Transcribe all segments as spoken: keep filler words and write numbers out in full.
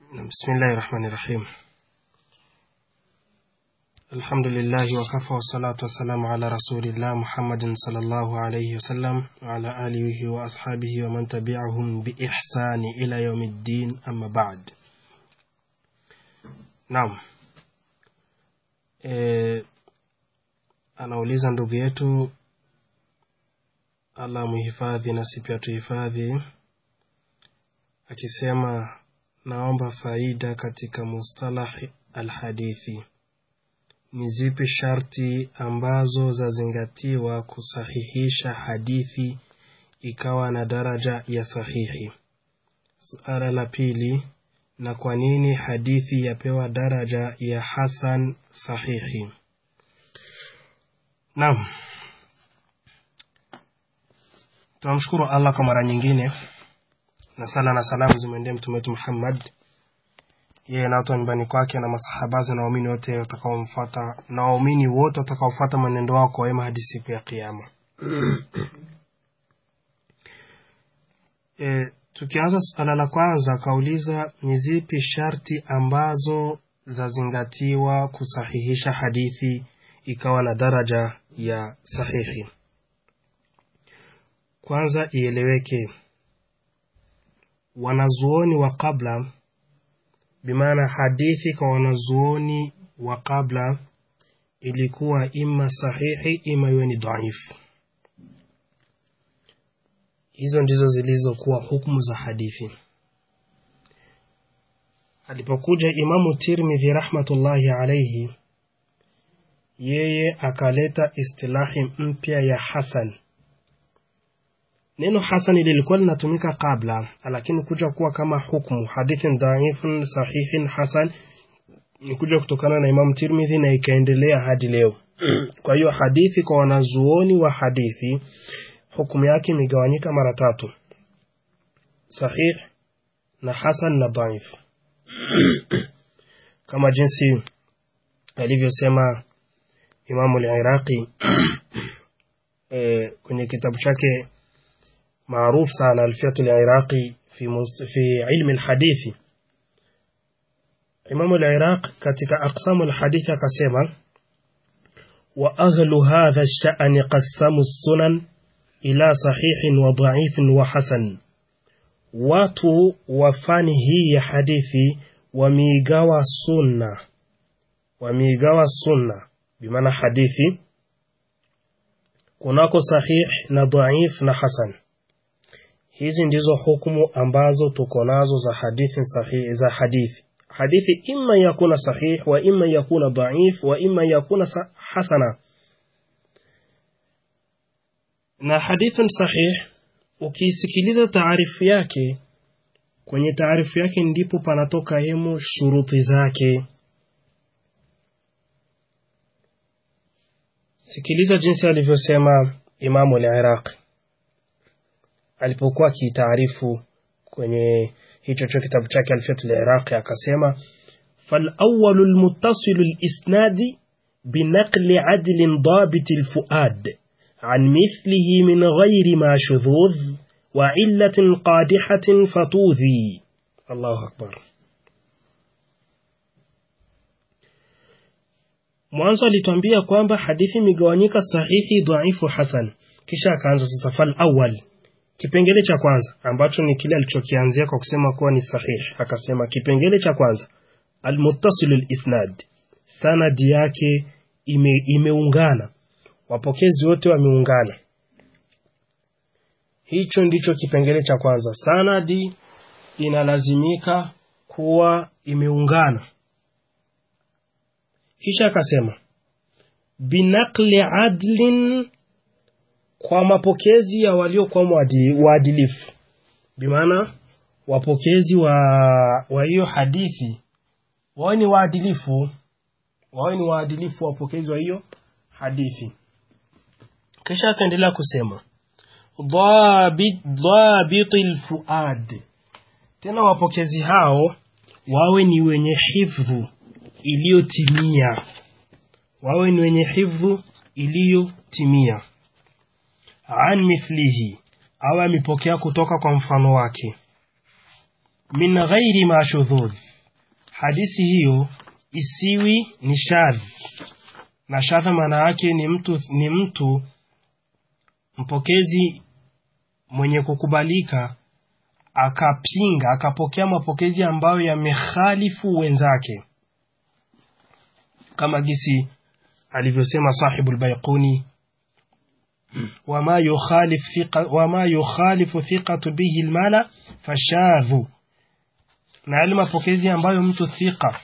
بسم الله الرحمن الرحيم. الحمد لله وكفى والصلاة والسلام على رسول الله محمد صلى الله عليه وسلم وعلى آله وأصحابه ومن تبعهم بإحسان إلى يوم الدين. أما بعد. نعم. E, anauliza ndugu yetu, Allah muhifadhi na sisi pia tuhifadhi, akisema naomba faida katika mustalah al-hadithi. Ni zipi sharti ambazo zazingatiwa kusahihisha hadithi ikawa na daraja ya sahihi? Suala la pili, na kwa nini hadithi yapewa daraja ya hasan sahihi? Naam. Tunamshukuru Allah kwa mara nyingine, na sala na salamu zimwendee mtume wetu Muhammad, yeye na watu wa nyumbani kwake na masahabazi na waumini wote watakaomfuata na waumini wote watakaofuata mwenendo wao kwa wema hadi siku ya kiyama. E, tukianza suala la kwanza, kauliza ni zipi sharti ambazo zazingatiwa kusahihisha hadithi ikawa na daraja ya sahihi. Kwanza ieleweke, wanazuoni wa kabla, bimaana hadithi kwa wanazuoni wa kabla ilikuwa ima sahihi ima iwe ni dhaifu. Hizo ndizo zilizokuwa hukumu za hadithi. Alipokuja Imamu Tirmidhi rahmatullahi alayhi, yeye akaleta istilahi mpya ya hasan. Neno hasan lilikuwa linatumika kabla, lakini kuja kuwa kama hukumu hadithin dhaifun sahihin hasan ni kuja kutokana na Imam Tirmidhi na ikaendelea hadi leo. Kwa hiyo hadithi kwa wanazuoni wa hadithi hukumu yake imegawanyika mara tatu: sahih na hasan na dhaif. Kama jinsi alivyosema Imam al-Iraqi e, kwenye kitabu chake maarufu sana Alfiyat al-Iraqi fi fi ilm al-hadith. Imam al-Iraqi katika aqsam al-hadith akasema, wa ahlu hadha ash-sha'n qassamu as-sunan ila sahihin wa dha'ifin wa hasan. Watu wa fani hii ya hadithi wameigawa sunna wameigawa sunna bimaana hadithi kunako sahih na dha'if na hasan. Hizi ndizo hukumu ambazo tuko nazo za hadithi sahihi za hadithi. Hadithi imma yakuna sahih wa imma yakuna dhaif wa imma yakuna hasana. Na hadithi sahih ukisikiliza taarifu yake, kwenye taarifu yake ndipo panatoka hemo shuruti zake. Sikiliza jinsi alivyosema Imam al-Iraqi alipokuwa kitaarifu kwenye hicho cho kitabu chake Alfiyat al-Iraqi, akasema fal awwalu al-muttasil al-isnadi binaqli adl dabit al-fuad an mithlihi min ghayri ma shudhudh wa illatin qadihatin fatudhi. Allahu akbar. Mwanzo alituambia kwamba hadithi migawanyika sahihi, dhaifu, hasan. Kisha akaanza sasa fal awwal, kipengele cha kwanza ambacho ni kile alichokianzia kwa kusema kuwa ni sahih. Akasema kipengele cha kwanza al-muttasil al-isnad, sanadi yake ime, imeungana, wapokezi wote wameungana. Hicho ndicho kipengele cha kwanza, sanadi inalazimika kuwa imeungana. Kisha akasema binaqli adlin, kwa mapokezi ya waliokuwa waadilifu, bimaana wapokezi wa wa hiyo hadithi wao ni waadilifu, wao ni waadilifu wapokezi wa hiyo hadithi. Kisha akaendelea kusema dhabit dhabitil fuad, tena wapokezi hao wawe ni wenye hifdhu iliyotimia, wawe ni wenye hifdhu iliyotimia. An mithlihi, awe amepokea kutoka kwa mfano wake. Min ghairi ma shudhudh, hadithi hiyo isiwi ni shadh. Na shadha maana yake ni mtu ni mtu mpokezi mwenye kukubalika akapinga akapokea mapokezi ambayo yamekhalifu wenzake, kama gisi alivyosema sahibu al-Baiquni, wama yukhalif thiqa wama yukhalifu thiqatu bihi al-mala fashadhu. Na yale mapokezi ambayo mtu thiqa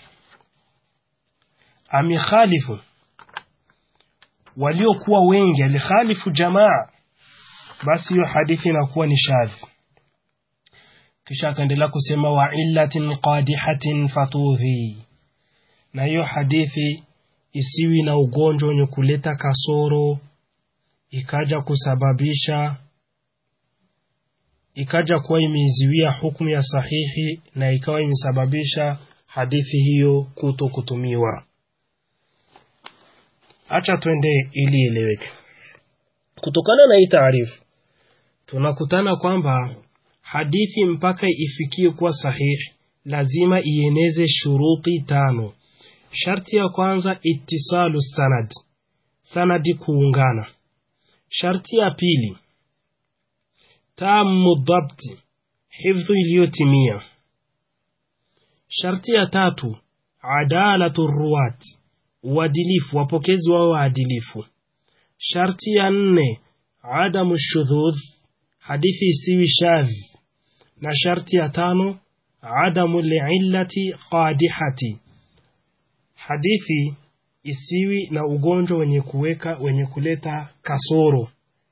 amekhalifu waliokuwa wengi, alikhalifu jamaa, basi hiyo hadithi inakuwa ni shadh. Kisha akaendelea kusema wa illatin qadihatin fatudhi, na hiyo hadithi isiwi na ugonjwa wenye kuleta kasoro ikaja kusababisha ikaja kuwa imeziwia hukumu ya sahihi na ikawa imesababisha hadithi hiyo kuto kutumiwa. Acha twende ili eleweke. Kutokana na hii taarifu tunakutana kwamba hadithi mpaka ifikie kuwa sahihi lazima ieneze shuruti tano. Sharti ya kwanza ittisalu sanad, sanadi kuungana. Sharti ya pili tamu dhabti, hifdhu iliyotimia. Sharti ya tatu adalatu ruwat, uadilifu, wapokezi wao waadilifu. Sharti ya nne adamu shudhudh, hadithi isiwi shadh. Na sharti ya tano adamu li'illati qadihati, hadithi isiwi na ugonjwa wenye kuweka wenye kuleta kasoro.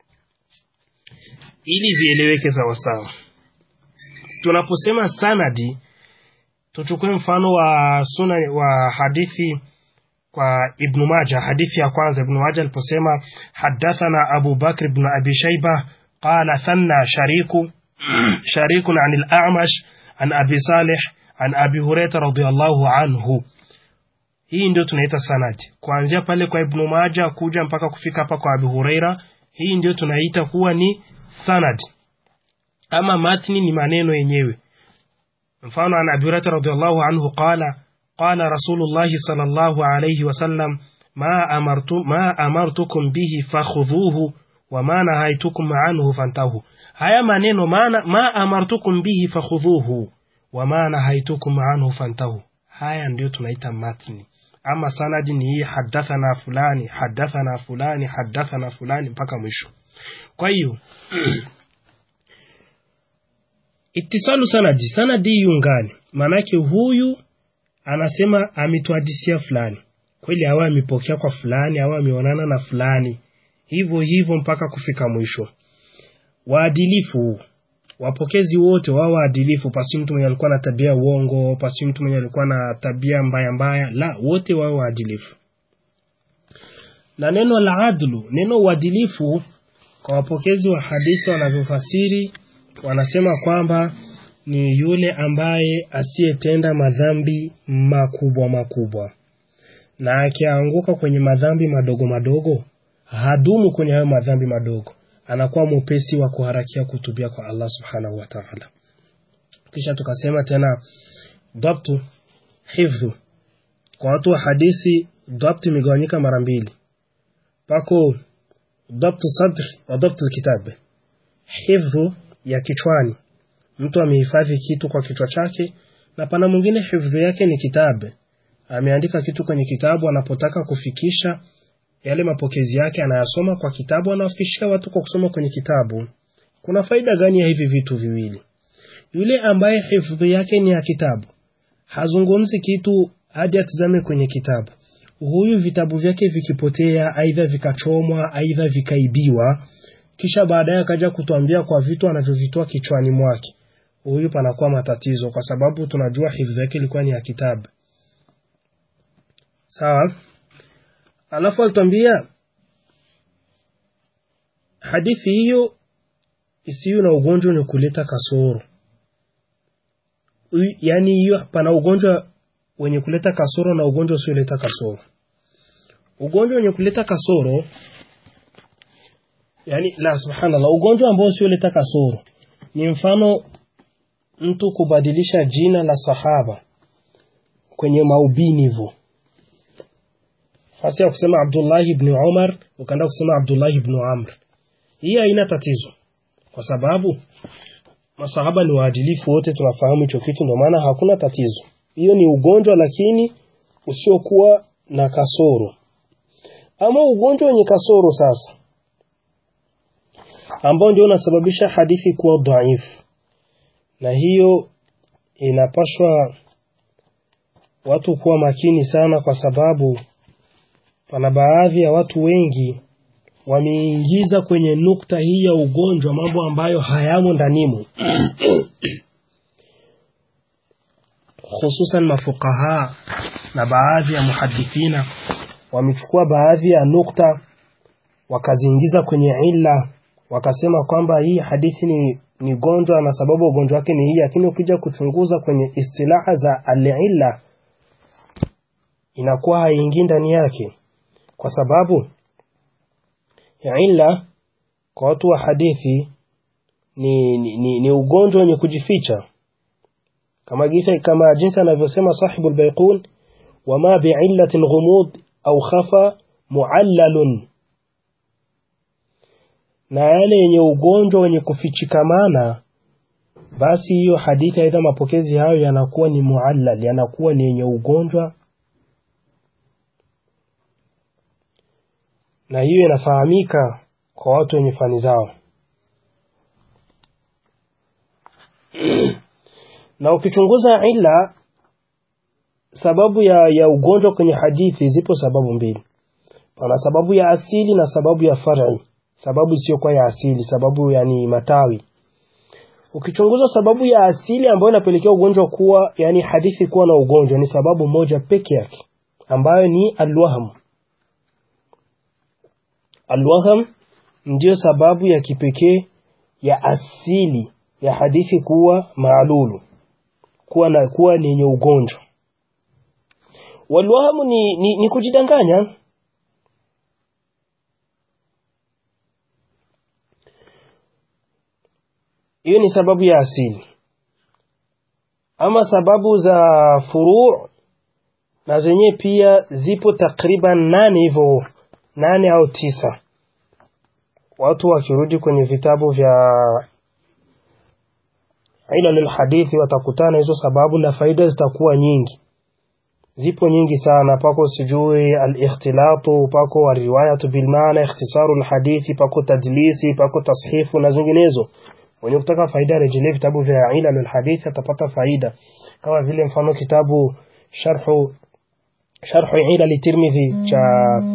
Ili vieleweke sawa sawa, tunaposema sanadi, tuchukue mfano wa sunan wa hadithi kwa Ibn Majah. Hadithi ya kwanza, Ibn Majah aliposema hadathana Abu Bakr ibn Abi Shayba qala thanna shariku sharikun an al-A'mash an Abi Salih an Abi Hurairah radhiyallahu anhu. Hii ndio tunaita sanadi. Kuanzia pale kwa Ibn Majah kuja mpaka kufika hapa kwa Abi Hurairah, hii ndio tunaita kuwa ni sanadi. Ama matni ni maneno yenyewe. Mfano an Abi Hurairah radhiyallahu anhu qala qala Rasulullah sallallahu alayhi wasallam ma amartu ma amartukum bihi fakhudhuhu wa ma nahaytukum anhu fantahu. Haya maneno maana ma amartukum bihi fakhudhuhu wa ma nahaytukum anhu fantahu, haya ndio tunaita matni. Ama sanadi ni hii hadathana fulani hadathana fulani hadathana fulani mpaka mwisho. Kwa hiyo ittisalu sanadi, sanadi yungani, manake huyu anasema ametuhadithia fulani, kweli hawa amepokea kwa fulani, hawa ameonana na fulani, hivyo hivyo mpaka kufika mwisho. Waadilifu, wapokezi wote wao waadilifu, pasi mtu mwenye alikuwa na tabia uongo, pasi mtu mwenye alikuwa na tabia mbaya mbaya, la, wote wao waadilifu. Na neno la adlu, neno uadilifu kwa wapokezi wa hadithi wanavyofasiri, wanasema kwamba ni yule ambaye asiyetenda madhambi makubwa makubwa, na akianguka kwenye madhambi madogo madogo hadumu kwenye hayo madhambi madogo, anakuwa mwepesi wa kuharakia kutubia kwa Allah subhanahu wa ta'ala. Kisha tukasema tena dhabtu, hifdhu. Kwa watu wa hadithi dhabtu imegawanyika mara mbili. Pako dhabtu sadr wa dhabtu kitab. Hifdhu ya kichwani, mtu amehifadhi kitu kwa kichwa chake, na pana mwingine hifdhu yake ni kitabu. Ameandika kitu kwenye kitabu, anapotaka kufikisha yale mapokezi yake anayasoma kwa kitabu, anawafikishia watu kwa kusoma kwenye kitabu. Kuna faida gani ya hivi vitu viwili? Yule ambaye hifdhu yake ni ya kitabu hazungumzi kitu hadi atizame kwenye kitabu. Huyu vitabu vyake vikipotea, aidha vikachomwa, aidha vikaibiwa, kisha baadaye akaja kutuambia kwa vitu anavyovitoa kichwani mwake, huyu panakuwa matatizo, kwa sababu tunajua hifdhu yake ilikuwa ni ya kitabu. Sawa? Alafu alitambia hadithi hiyo isiyo na ugonjwa ni kuleta kasoro. Yaani hiyo pana ugonjwa wenye kuleta kasoro na ugonjwa usio leta kasoro. Ugonjwa wenye kuleta kasoro, yani la subhanallah, ugonjwa ambao usio leta kasoro ni mfano mtu kubadilisha jina la sahaba kwenye maubini hivyo. Fasi ya kusema Abdullah ibn Umar ukaenda kusema Abdullah ibn Amr, hii haina tatizo, kwa sababu masahaba ni waadilifu wote, tunafahamu hicho kitu, ndio maana hakuna tatizo. Hiyo ni ugonjwa lakini usiokuwa na kasoro. Ama ugonjwa wenye kasoro sasa, ambao ndio unasababisha hadithi kuwa dhaifu, na hiyo inapaswa watu kuwa makini sana, kwa sababu pana baadhi ya watu wengi wameingiza kwenye nukta hii ya ugonjwa mambo ambayo hayamo ndanimo. Hususan mafukaha na baadhi ya muhadithina wamechukua baadhi ya nukta wakaziingiza kwenye illa, wakasema kwamba hii hadithi ni, ni gonjwa na sababu ugonjwa wake ni hii, lakini ukija kuchunguza kwenye istilaha za al-illa inakuwa haingii ndani yake, kwa sababu illa kwa watu wa hadithi ni, ni, ni, ni ugonjwa wenye kujificha, kama gisa kama jinsi anavyosema sahibul baiqun, wama bi'illatin ghumud au khafa muallalun, na yale yenye ugonjwa wenye kufichikamana, basi hiyo hadithi aidha mapokezi hayo yanakuwa ni muallal, yanakuwa ni yenye ugonjwa, na hiyo inafahamika kwa watu wenye fani zao. Na ukichunguza illa, sababu ya, ya ugonjwa kwenye hadithi, zipo sababu mbili. Pana sababu ya asili na sababu ya far'i. Sababu sio kwa ya asili, sababu yani matawi. Ukichunguza sababu ya asili ambayo inapelekea ugonjwa kuwa, yani hadithi kuwa na ugonjwa, ni sababu moja pekee yake, ambayo ni al-wahm. Al-wahm ndio sababu ya kipekee ya asili ya hadithi kuwa maalulu, kuwa na kuwa ni yenye ugonjwa. Wal-wahm ni, ni, ni kujidanganya. Hiyo ni sababu ya asili. Ama sababu za furu' na zenye pia zipo takriban nane hivyo, nane au tisa. Watu wakirudi kwenye vitabu vya ilal al-hadithi watakutana hizo sababu, na faida zitakuwa nyingi. Zipo nyingi sana, pako sijui al-ikhtilatu, pako riwayatu bil maana, ikhtisaru al-hadithi, pako tadlisi, pako tashifu na zinginezo. Wenye kutaka faida rejelea vitabu vya ilal al-hadithi atapata faida, kama vile mfano kitabu sharhu sharhu ilal at-Tirmidhi cha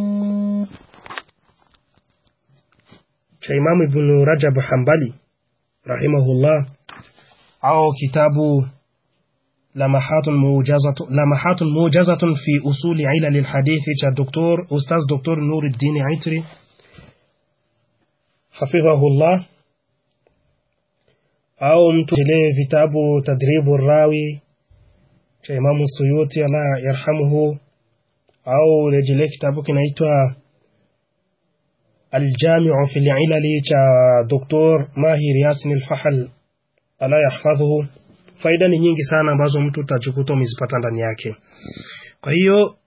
cha Imam Ibn Rajab Hanbali rahimahullah, au kitabu lamahatun mujazatun lamahatun mujazatun fi usuli ilal al-hadithi cha Dr. Ustaz Dr. Nuruddin Aitri hafidhahullah, au mtu ile vitabu Tadribu Rawi cha Imam Suyuti Allah yarhamuhu, au rejele kitabu kinaitwa Al-Jami'u fi al-Ilali cha Doktor Mahir Yasin al-Fahl Allah yahfadhuhu. Faida ni nyingi sana ambazo mtu utajikuta umezipata ndani yake. Kwa hiyo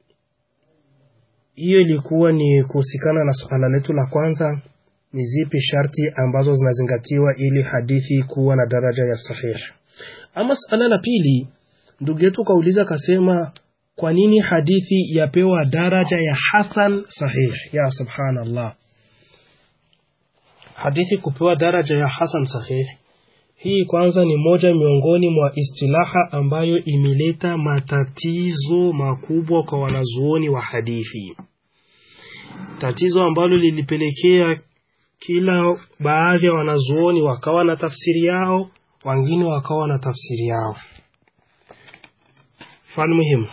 hiyo ilikuwa ni kuhusikana na suala letu la kwanza, ni zipi sharti ambazo zinazingatiwa ili hadithi kuwa na daraja ya sahih. Ama suala la pili, ndugu yetu kauliza kasema, kwa nini hadithi yapewa daraja ya hasan sahih? Ya subhanallah, hadithi kupewa daraja ya hasan sahih, hii kwanza ni moja miongoni mwa istilaha ambayo imeleta matatizo makubwa kwa wanazuoni wa hadithi. Tatizo ambalo lilipelekea kila baadhi ya wanazuoni wakawa na tafsiri yao, wengine wakawa na tafsiri yao. Mfano muhimu,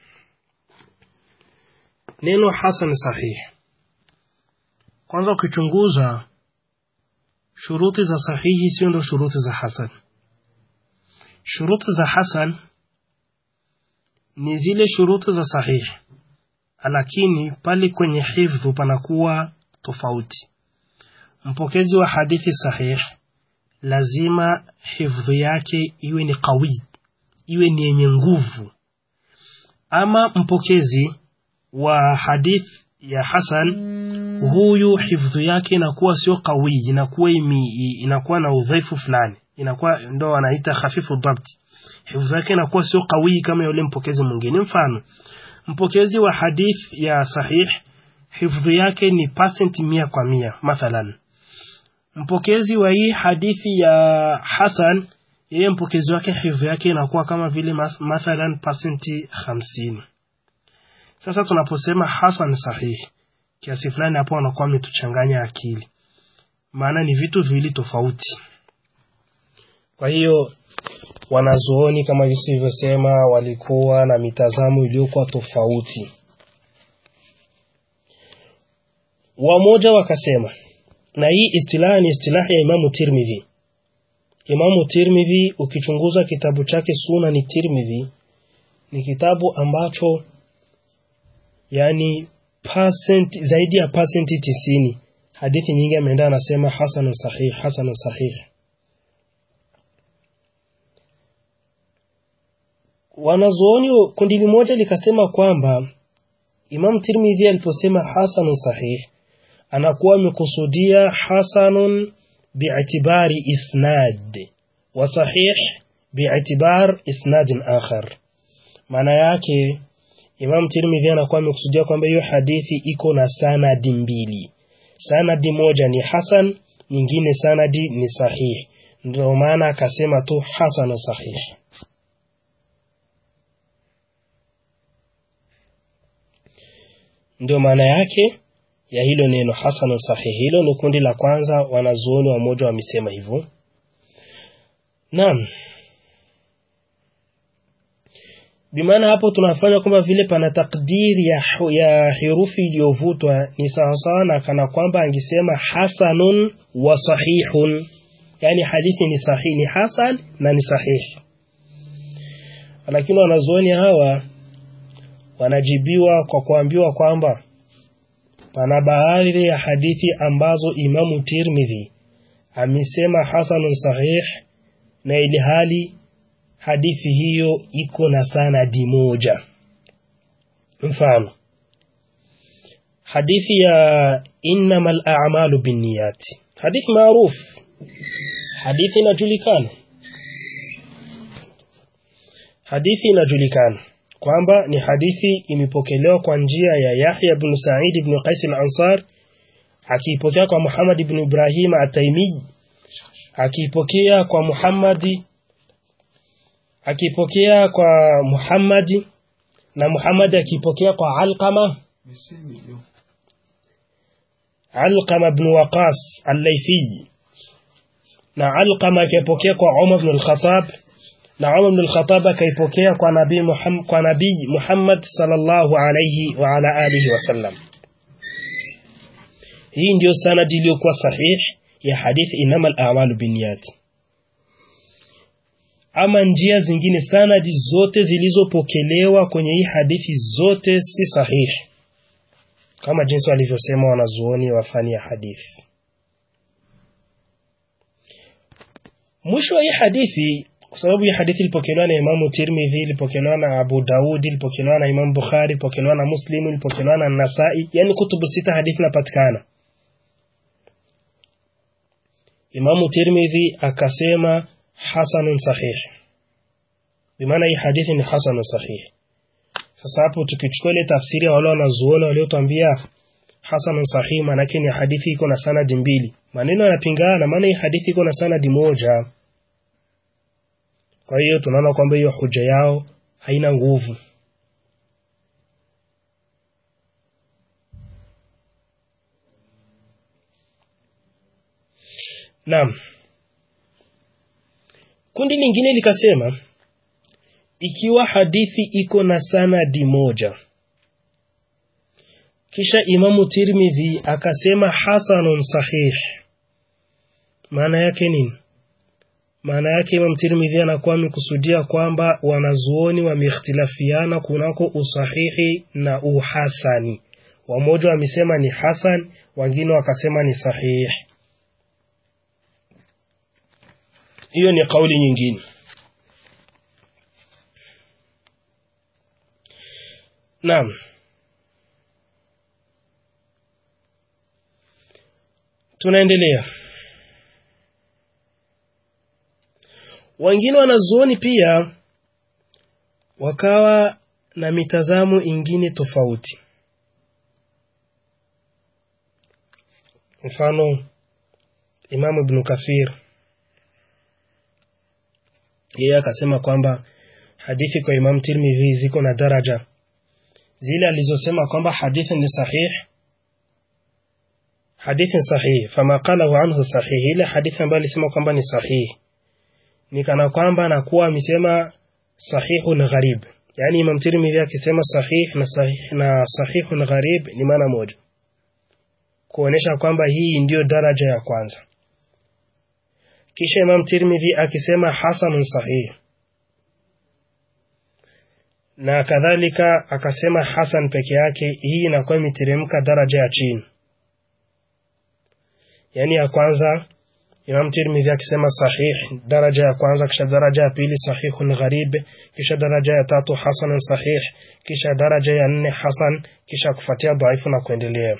neno hasan sahih, kwanza ukichunguza shuruti za sahihi sio ndo shuruti za hasan. Shuruti za hasan ni zile shuruti za sahihi, lakini pale kwenye hifdhu panakuwa tofauti. Mpokezi wa hadithi sahih lazima hifdhu yake iwe ni qawi, iwe ni yenye nguvu, ama mpokezi wa hadith ya hasan, huyu hifdhu yake inakuwa sio qawi, inakuwa inakuwa na udhaifu fulani, inakuwa ndo wanaita hafifu dhabt. Hifdhu yake inakuwa sio qawi kama yule mpokezi mwingine. Mfano, mpokezi wa hadith ya sahih hifdhu yake ni percent mia kwa mia mathalan. Mpokezi wa hii hadithi ya hasan, yeye mpokezi wake hifdhu yake inakuwa kama vile mathalan percent hamsini. Sasa tunaposema hasan sahih, kiasi fulani hapo anakuwa ametuchanganya akili, maana ni vitu viwili tofauti. Kwa hiyo wanazuoni kama jinsi nilivyosema walikuwa na mitazamo iliyokuwa tofauti. Wamoja wakasema, na hii istilaha ni istilaha ya Imamu Tirmidhi. Imamu Tirmidhi ukichunguza kitabu chake Sunan ni Tirmidhi, ni kitabu ambacho yani percent zaidi ya percent tisini hadithi nyingi ameenda anasema hasan sahih hasan sahih. Wanazuoni kundi moja likasema kwamba Imam Tirmidhi aliposema hasan sahih anakuwa amekusudia hasanun bi'itibari isnad wa sahih bi'itibar isnad akhar. Maana yake Imam Tirmidhi anakuwa amekusudia kwamba hiyo hadithi iko na sanadi mbili. Sanadi moja ni hasan, nyingine sanadi ni sahih. Ndio maana akasema tu hasan sahih. Ndio maana yake ya hilo neno hasan sahih. Hilo ni kundi la kwanza, wanazuoni wa moja wamesema hivyo. Naam. Bimaana hapo tunafanya kwamba vile pana takdiri ya, ya herufi iliyovutwa ni sawa sawa na kana kwamba angesema hasanun wa sahihun, yani hadithi ni sahihi, ni hasan na ni sahihi. Lakini wanazuoni hawa wanajibiwa kwa kuambiwa kwamba pana baadhi ya hadithi ambazo Imamu Tirmidhi amesema hasanun sahih, na ili hali hadithi hiyo iko na sanadi moja. Mfano, hadithi ya innamal a'malu binniyat, hadithi maarufu, hadithi inajulikana, hadithi inajulikana kwamba ni hadithi imepokelewa kwa njia ya Yahya ibn Sa'id ibn Qais al-Ansar, akipokea kwa Muhammad ibn Ibrahim at-Taymi, akipokea kwa Muhammadi akipokea kwa Muhammadi, na Muhammad akipokea kwa Alqama Alqama ibn Waqas al-Laythi, na Alqama akipokea kwa Umar ibn al-Khattab, na Umar ibn al-Khattab akaipokea kwa Nabii Muhammad kwa Nabii Muhammad sallallahu alayhi wa ala alihi wasallam. Hii ndio sanadi iliyokuwa sahih ya hadithi innamal a'malu binniyat. Ama njia zingine sanadi zote zilizopokelewa kwenye hii hadithi zote si sahih, kama jinsi walivyosema wanazuoni wa fani ya hadithi. Mwisho wa hii hadithi, kwa sababu hii hadithi ilipokelewa na Imam Tirmidhi, ilipokelewa na Abu Daud, ilipokelewa na Imam Bukhari, ilipokelewa na Muslim, ilipokelewa na Nasa'i, yani kutubu sita hadithi inapatikana. Imam Tirmidhi akasema hasanun sahih, bimaana hii hadithi ni hasanun sahih. Sasa hapo tukichukua ile tafsiri ya wale wanazuoni waliotuambia hasanun sahih maana yake ni hadithi iko na sanadi mbili, maneno yanapingana, maana hii hadithi iko na sanadi moja. Kwa hiyo tunaona kwamba hiyo hoja yao haina nguvu. Naam. Kundi lingine likasema ikiwa hadithi iko na sanadi moja, kisha Imamu Tirmidhi akasema hasanun sahih, maana yake nini? Maana yake Imam Tirmidhi anakuwa amekusudia kwamba wanazuoni wameikhtilafiana kunako usahihi na uhasani. Wamoja wamesema ni hasan, wengine wakasema ni sahih. Hiyo ni kauli nyingine. Naam. Tunaendelea. Wengine wanazuoni pia wakawa na mitazamo ingine tofauti. Mfano Imam Ibn Kathir yeye akasema kwamba hadithi kwa Imam Tirmidhi ziko na daraja. Zile alizosema kwamba hadithi ni sahih, hadithi sahih, fama qalahu anhu sahih, ile hadithi ambayo alisema kwamba ni sahih ni kana kwamba anakuwa amesema sahihun gharib. Yani Imam Tirmidhi akisema sahih na sahih na sahihun gharib ni maana moja, kuonesha kwamba hii ndio daraja ya kwanza. Kisha Imam Tirmidhi akisema hasanun sahih, na kadhalika akasema hasan peke yake, hii inakuwa imeteremka daraja ya chini. Yani ya kwanza Imam Tirmidhi akisema sahih, daraja ya kwanza, kisha daraja ya pili sahihun gharib, kisha daraja ya tatu hasanun sahih, kisha daraja ya nne hasan, kisha kufuatia dhaifu na kuendelea.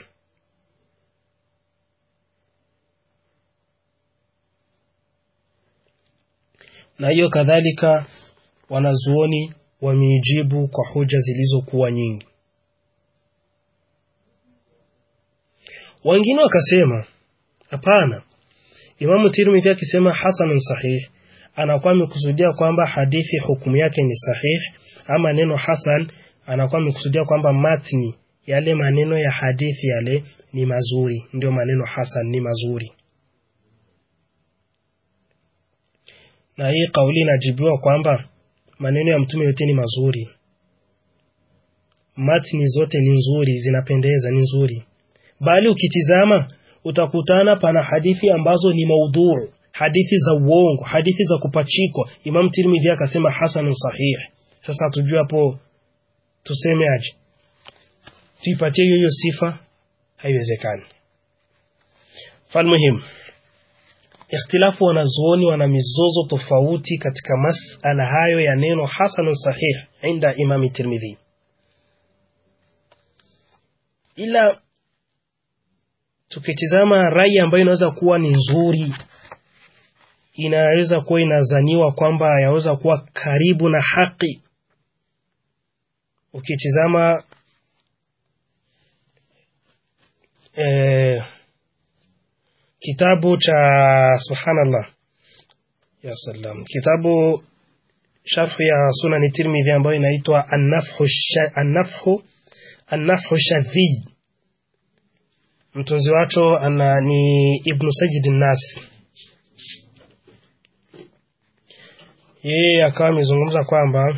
Na hiyo kadhalika wanazuoni wameijibu kwa hoja zilizokuwa nyingi. Wengine wakasema hapana, Imam Tirmidhi akisema hasanun sahih anakuwa amekusudia kwamba hadithi hukumu yake ni sahih, ama neno hasan anakuwa amekusudia kwamba matni, yale maneno ya hadithi yale ni mazuri, ndio maneno hasan ni mazuri. Na hii kauli inajibiwa kwamba maneno ya mtume yote ni mazuri, matni zote ni nzuri, zinapendeza, ni nzuri. Bali ukitizama utakutana pana hadithi ambazo ni maudhu, hadithi za uongo, hadithi za kupachikwa. Imam Tirmidhi akasema hasanun sahih. Sasa tujue hapo tuseme aje? Tuipatie hiyo sifa? Haiwezekani. Falmuhim, ikhtilafu wanazuoni wana mizozo tofauti katika masala hayo ya neno hasanun sahih inda Imam Tirmidhi. Ila tukitizama rai ambayo inaweza kuwa ni nzuri, inaweza kuwa inazaniwa kwamba yaweza kuwa karibu na haki. Ukitizama eh, kitabu cha subhanallah ya salam, kitabu sharh ya Sunan Tirmidhi ambayo inaitwa An-Nafhu An-Nafhu An-Nafhu Shadhid, mtunzi wacho ana ni Ibn Sajid an-Nas. Yeye akawa amezungumza kwamba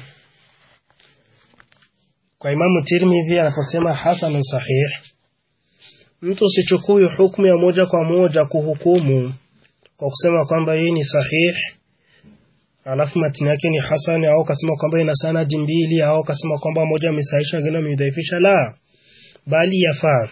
kwa Imam Tirmidhi anaposema hasanun sahih, mtu usichukue hukumu ya moja kwa moja kuhukumu kwa kusema kwamba hii ni sahih alafu matini yake ni hasan, au kasema kwamba ina sanadi mbili, au kasema kwamba moja amesahihisha ngine amedhaifisha. La, bali yafaa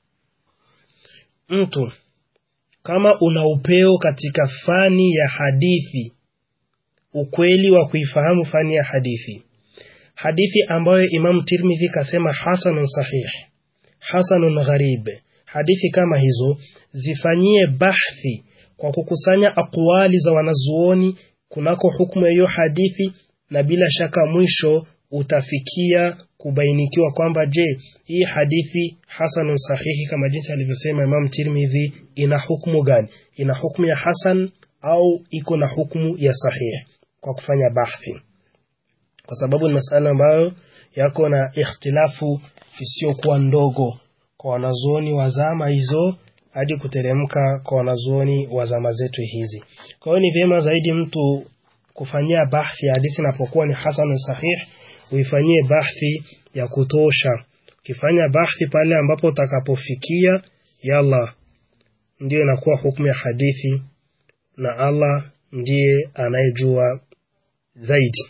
mtu kama una upeo katika fani ya hadithi, ukweli wa kuifahamu fani ya hadithi, hadithi ambayo Imam Tirmidhi kasema hasanun sahih, hasanun gharib, hadithi kama hizo zifanyie bahthi kwa kukusanya aqwali za wanazuoni kunako hukumu hiyo hadithi, na bila shaka mwisho utafikia kubainikiwa kwamba je, hii hadithi hasanun sahihi kama jinsi alivyosema Imam Tirmidhi ina hukumu gani? Ina hukumu ya hasan au iko na hukumu ya sahih, kwa kufanya bahthi. Kwa sababu ni masala ambayo yako na ikhtilafu isiyokuwa ndogo kwa wanazuoni wa zama hizo hadi kuteremka kwa wanazuoni wa zama zetu hizi. Kwa hiyo ni vyema zaidi mtu kufanyia bahthi hadithi inapokuwa ni hasan sahih, uifanyie bahthi ya kutosha. Kifanya bahthi pale ambapo utakapofikia, yalla, ndio inakuwa hukumu ya hadithi, na Allah ndiye anayejua zaidi.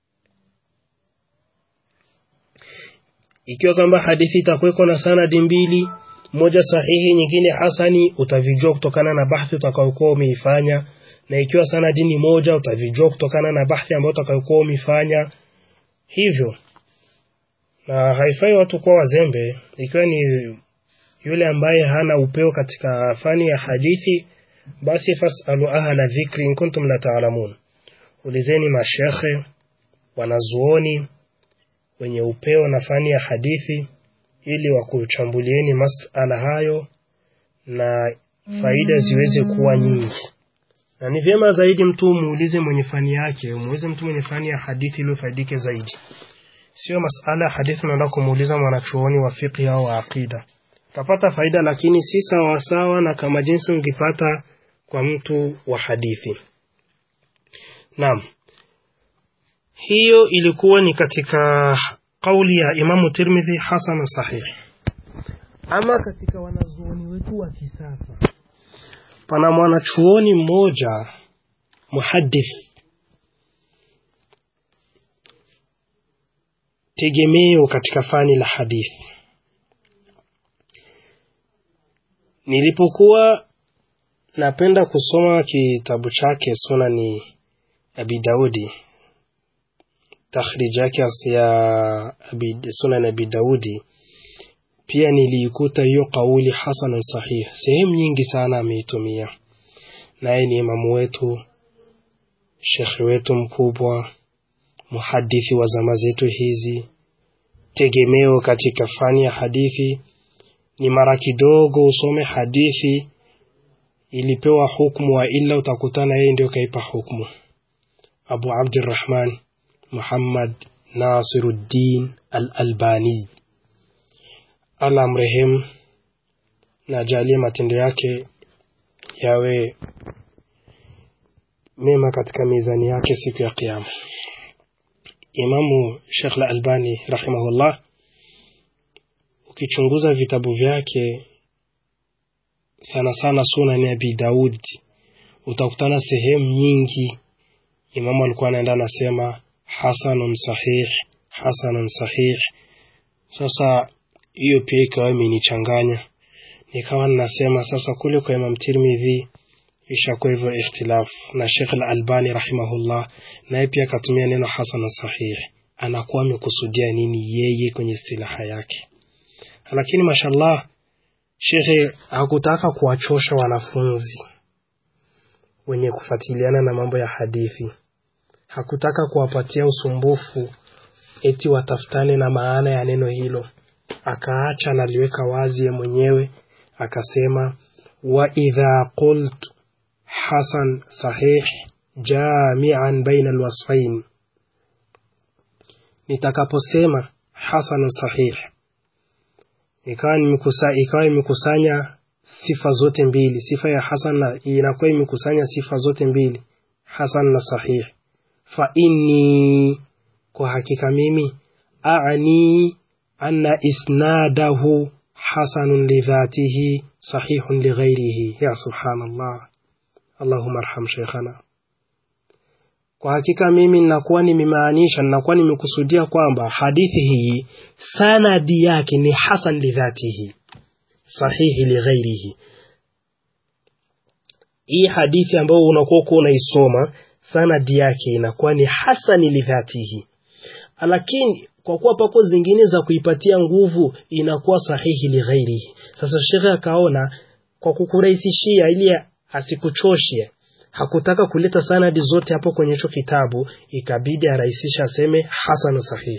Ikiwa kama hadithi itakuwa na sanadi mbili, moja sahihi nyingine hasani, utavijua kutokana na bahthi utakayokuwa umeifanya. Na ikiwa sanadi ni moja, utavijua kutokana na bahthi ambayo utakayokuwa umeifanya. Hivyo Na haifai watu kuwa wazembe, ikiwa ni yule ambaye hana upeo katika fani ya hadithi, basi fasalu ahla dhikri in kuntum la ta'lamun. Ulizeni mashekhe, wanazuoni wenye upeo na fani ya hadithi ili wakuchambulieni masala hayo na faida ziweze kuwa nyingi. Na ni vyema zaidi mtu muulize mwenye fani yake, muulize mtu mwenye fani ya hadithi ili ufaidike zaidi. Sio masala ya hadithi unaenda kumuuliza mwanachuoni wa fiqh au wa aqida. Utapata faida lakini si sawa sawa na kama jinsi ungepata kwa mtu wa hadithi. Naam. Hiyo ilikuwa ni katika kauli ya Imamu Tirmidhi hasan sahih. Ama katika wanazuoni wetu wa kisasa, pana mwanachuoni mmoja muhaddith tegemeo katika fani la hadithi. Nilipokuwa napenda kusoma kitabu chake Sunani Abi Daudi, takhrij yake ya Sunan Abi Daudi, pia niliikuta hiyo kauli hasan sahih sehemu nyingi sana ameitumia. Naye ni imamu wetu, shekhi wetu mkubwa, muhadithi wa zama zetu hizi, tegemeo katika fani ya hadithi. Ni mara kidogo usome hadithi ilipewa hukumu wa illa utakutana yeye ndio kaipa hukumu. Abu Abdurrahman Muhammad Nasiruddin Al-Albani, Allah mrehemu na jalie matendo yake yawe mema katika mizani yake siku ya kiyama. Imamu Sheikh Al-Albani rahimahullah, ukichunguza vitabu vyake sana sana Sunan Abi Daud, utakutana sehemu nyingi imamu alikuwa anaenda anasema hasanun sahih, hasanun sahih. Sasa hiyo pia ikawa imenichanganya, nikawa ninasema sasa kule kwa Imam Tirmidhi ishakuwa hivyo ikhtilaf, na Sheikh Al-Albani rahimahullah naye pia akatumia neno hasanun sahih, anakuwa amekusudia nini yeye kwenye istilaha yake. Lakini mashallah Sheikh hakutaka kuwachosha wanafunzi wenye kufuatiliana na mambo ya hadithi. Hakutaka kuwapatia usumbufu eti watafutane na maana ya neno hilo. Akaacha na liweka wazi mwenyewe, akasema wa idha qult hasan sahih jami'an baina alwasfain, nitakaposema hasan sahih ikawa nimekusanya ikawa imekusanya sifa zote mbili, sifa ya hasan na inakuwa imekusanya sifa zote mbili, hasan na sahih, fa inni, kwa hakika mimi, aani anna isnadahu hasanun li dhatihi sahihun li ghairihi. Ya subhanallah, Allahumma arham shaykhana. Kwa hakika mimi ninakuwa nimemaanisha, ninakuwa nimekusudia kwamba hadithi hii sanadi yake ni hasan li dhatihi sahihi li ghairihi. Hii hadithi ambayo unakuwa unaisoma sanadi yake inakuwa ni hasan li dhatihi, lakini kwa kuwa pako zingine za kuipatia nguvu inakuwa sahihi li ghairihi. Sasa shekhe akaona kwa kukurahisishia ili asikuchoshe, hakutaka kuleta sanadi zote hapo kwenye hicho kitabu, ikabidi arahisisha aseme hasan sahih.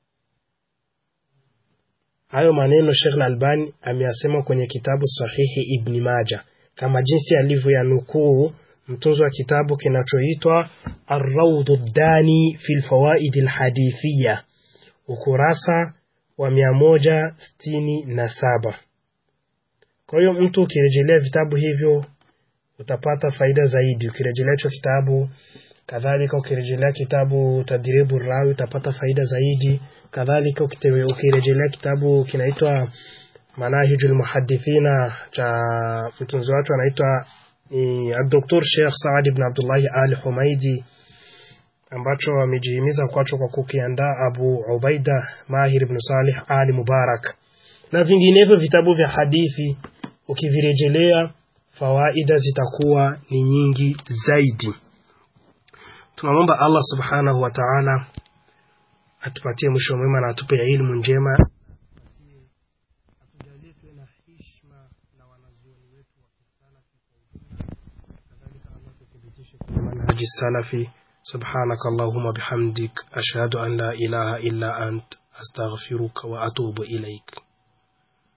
Hayo maneno Sheikh Al-Albani ameyasema kwenye kitabu Sahihi Ibn Majah, kama jinsi alivyoyanukuu mtunzi wa kitabu kinachoitwa Ar-Rawd ad-Dani fi al-Fawaid al-Hadithiyya, ukurasa wa mia moja sitini na saba. Kwa hiyo mtu ukirejelea vitabu hivyo utapata faida zaidi. Ukirejelea hicho kitabu, kadhalika ukirejelea kitabu Tadribu Rawi utapata faida zaidi. Kadhalika ukirejelea kitabu kinaitwa Manahijul Muhaddithina cha mtunzi wake anaitwa ni Dr. Sheikh Saad ibn Abdullah Al-Humaidi, ambacho amejihimiza kwacho kwa kukiandaa Abu Ubaida Mahir ibn Salih Ali Mubarak, na vinginevyo vitabu vya hadithi ukivirejelea fawaida zitakuwa ni nyingi zaidi. Tunamwomba Allah subhanahu wa ta'ala atupatie mwisho mwema na atupe ilmu njema. Atujalie tuwe na heshima na wanazuoni wetu wa kisalafi kwa ujumla. Kadhalika Allah tuthibitishe kwa manhaji salafi. Subhanaka Allahumma bihamdik ashhadu an la ilaha illa ant astaghfiruka wa atubu ilaik.